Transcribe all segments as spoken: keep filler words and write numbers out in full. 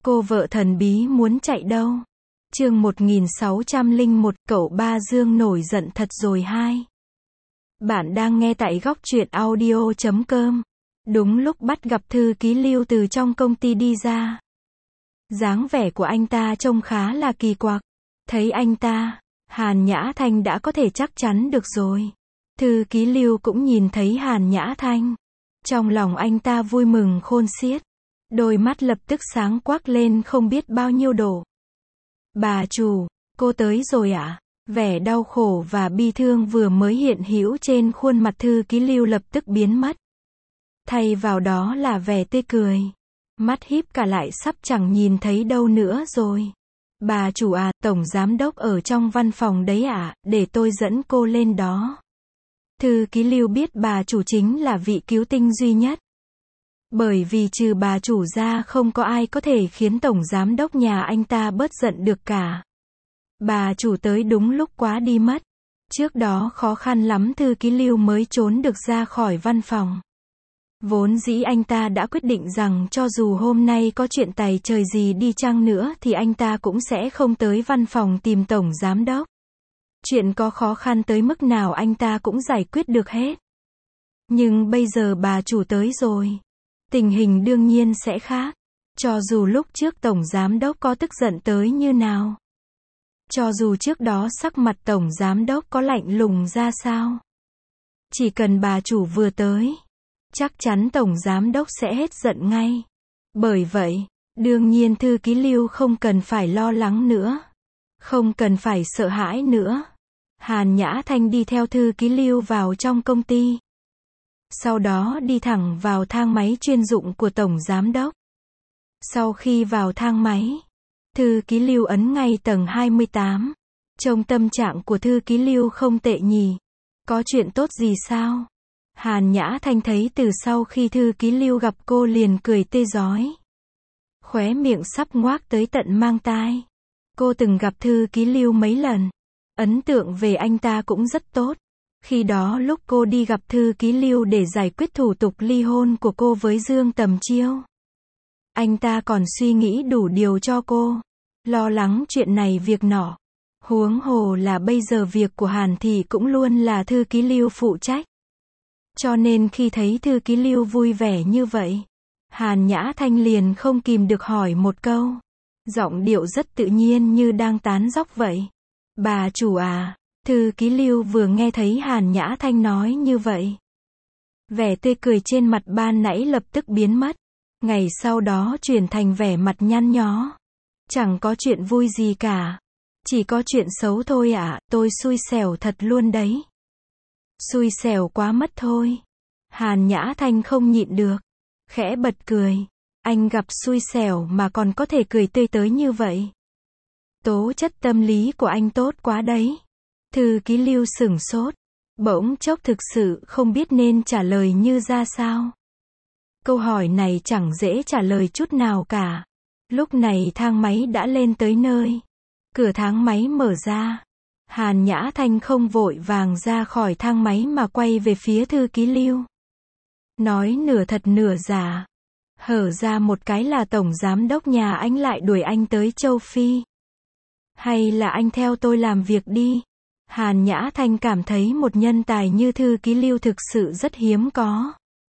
Cô vợ thần bí muốn chạy đâu? Chương một nghìn sáu trăm lẻ một, cậu ba Dương nổi giận thật rồi hai. Bạn đang nghe tại góc truyện audio chấm com. Đúng lúc bắt gặp thư ký Lưu từ trong công ty đi ra. Dáng vẻ của anh ta trông khá là kỳ quặc. Thấy anh ta, Hàn Nhã Thanh đã có thể chắc chắn được rồi. Thư ký Lưu cũng nhìn thấy Hàn Nhã Thanh. Trong lòng anh ta vui mừng khôn xiết. Đôi mắt lập tức sáng quắc lên không biết bao nhiêu độ. Bà chủ, cô tới rồi ạ? À? Vẻ đau khổ và bi thương vừa mới hiện hữu trên khuôn mặt thư ký Lưu lập tức biến mất. Thay vào đó là vẻ tươi cười. Mắt híp cả lại sắp chẳng nhìn thấy đâu nữa rồi. Bà chủ à, tổng giám đốc ở trong văn phòng đấy ạ, à, để tôi dẫn cô lên đó. Thư ký Lưu biết bà chủ chính là vị cứu tinh duy nhất. Bởi vì trừ bà chủ ra không có ai có thể khiến tổng giám đốc nhà anh ta bớt giận được cả. Bà chủ tới đúng lúc quá đi mất. Trước đó khó khăn lắm thư ký Lưu mới trốn được ra khỏi văn phòng. Vốn dĩ anh ta đã quyết định rằng cho dù hôm nay có chuyện tày trời gì đi chăng nữa thì anh ta cũng sẽ không tới văn phòng tìm tổng giám đốc. Chuyện có khó khăn tới mức nào anh ta cũng giải quyết được hết. Nhưng bây giờ bà chủ tới rồi. Tình hình đương nhiên sẽ khác. Cho dù lúc trước tổng giám đốc có tức giận tới như nào. Cho dù trước đó sắc mặt tổng giám đốc có lạnh lùng ra sao. Chỉ cần bà chủ vừa tới. Chắc chắn tổng giám đốc sẽ hết giận ngay. Bởi vậy, đương nhiên thư ký Lưu không cần phải lo lắng nữa. Không cần phải sợ hãi nữa. Hàn Nhã Thanh đi theo thư ký Lưu vào trong công ty. Sau đó đi thẳng vào thang máy chuyên dụng của tổng giám đốc. Sau khi vào thang máy, thư ký Lưu ấn ngay tầng hai mươi tám. Trông tâm trạng của thư ký Lưu không tệ nhỉ. Có chuyện tốt gì sao? Hàn Nhã Thanh thấy từ sau khi thư ký Lưu gặp cô liền cười tươi rói. Khóe miệng sắp ngoác tới tận mang tai. Cô từng gặp thư ký Lưu mấy lần. Ấn tượng về anh ta cũng rất tốt. Khi đó lúc cô đi gặp thư ký Lưu để giải quyết thủ tục ly hôn của cô với Dương Tầm Chiêu. Anh ta còn suy nghĩ đủ điều cho cô. Lo lắng chuyện này việc nọ. Huống hồ là bây giờ việc của Hàn Thị cũng luôn là thư ký Lưu phụ trách. Cho nên khi thấy thư ký Lưu vui vẻ như vậy, Hàn Nhã Thanh liền không kìm được hỏi một câu. Giọng điệu rất tự nhiên như đang tán dóc vậy. Bà chủ à, thư ký Lưu vừa nghe thấy Hàn Nhã Thanh nói như vậy. Vẻ tươi cười trên mặt ban nãy lập tức biến mất. Ngày sau đó chuyển thành vẻ mặt nhăn nhó. Chẳng có chuyện vui gì cả. Chỉ có chuyện xấu thôi ạ, à, tôi xui xẻo thật luôn đấy. Xui xẻo quá mất thôi. Hàn Nhã Thanh không nhịn được. Khẽ bật cười. Anh gặp xui xẻo mà còn có thể cười tươi tới như vậy. Tố chất tâm lý của anh tốt quá đấy. Thư ký Lưu sửng sốt. Bỗng chốc thực sự không biết nên trả lời như ra sao. Câu hỏi này chẳng dễ trả lời chút nào cả. Lúc này thang máy đã lên tới nơi. Cửa thang máy mở ra. Hàn Nhã Thanh không vội vàng ra khỏi thang máy mà quay về phía thư ký Lưu. Nói nửa thật nửa giả. Hở ra một cái là tổng giám đốc nhà anh lại đuổi anh tới châu Phi. Hay là anh theo tôi làm việc đi. Hàn Nhã Thanh cảm thấy một nhân tài như thư ký Lưu thực sự rất hiếm có.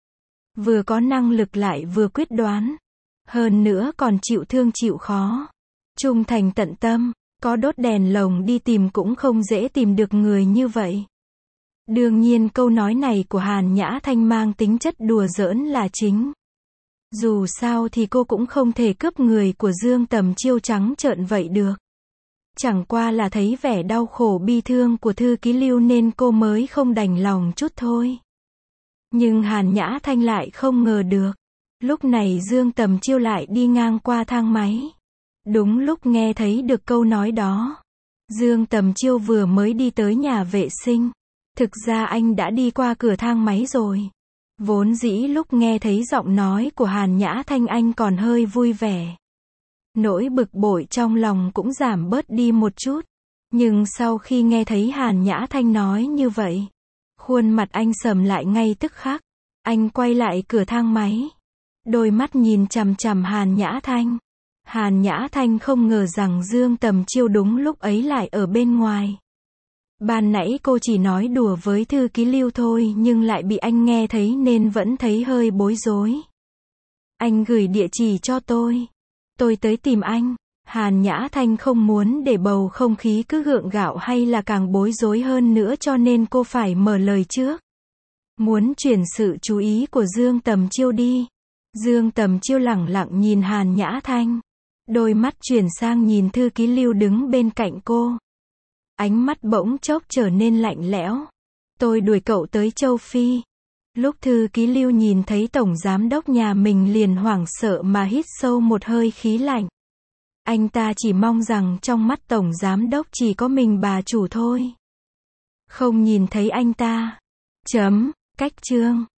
Vừa có năng lực lại vừa quyết đoán. Hơn nữa còn chịu thương chịu khó. Trung thành tận tâm. Có đốt đèn lồng đi tìm cũng không dễ tìm được người như vậy. Đương nhiên câu nói này của Hàn Nhã Thanh mang tính chất đùa giỡn là chính. Dù sao thì cô cũng không thể cướp người của Dương Tầm Chiêu trắng trợn vậy được. Chẳng qua là thấy vẻ đau khổ bi thương của thư ký Lưu nên cô mới không đành lòng chút thôi. Nhưng Hàn Nhã Thanh lại không ngờ được. Lúc này Dương Tầm Chiêu lại đi ngang qua thang máy. Đúng lúc nghe thấy được câu nói đó. Dương Tầm Chiêu vừa mới đi tới nhà vệ sinh. Thực ra anh đã đi qua cửa thang máy rồi. Vốn dĩ lúc nghe thấy giọng nói của Hàn Nhã Thanh anh còn hơi vui vẻ. Nỗi bực bội trong lòng cũng giảm bớt đi một chút. Nhưng sau khi nghe thấy Hàn Nhã Thanh nói như vậy, khuôn mặt anh sầm lại ngay tức khắc. Anh quay lại cửa thang máy. Đôi mắt nhìn chằm chằm Hàn Nhã Thanh. Hàn Nhã Thanh không ngờ rằng Dương Tầm Chiêu đúng lúc ấy lại ở bên ngoài. Ban nãy cô chỉ nói đùa với thư ký Lưu thôi nhưng lại bị anh nghe thấy nên vẫn thấy hơi bối rối. Anh gửi địa chỉ cho tôi. Tôi tới tìm anh. Hàn Nhã Thanh không muốn để bầu không khí cứ gượng gạo hay là càng bối rối hơn nữa cho nên cô phải mở lời trước. Muốn chuyển sự chú ý của Dương Tầm Chiêu đi. Dương Tầm Chiêu lẳng lặng nhìn Hàn Nhã Thanh. Đôi mắt chuyển sang nhìn thư ký Lưu đứng bên cạnh cô. Ánh mắt bỗng chốc trở nên lạnh lẽo. Tôi đuổi cậu tới châu Phi. Lúc thư ký Lưu nhìn thấy tổng giám đốc nhà mình liền hoảng sợ mà hít sâu một hơi khí lạnh. Anh ta chỉ mong rằng trong mắt tổng giám đốc chỉ có mình bà chủ thôi. Không nhìn thấy anh ta. Chấm, cách chương.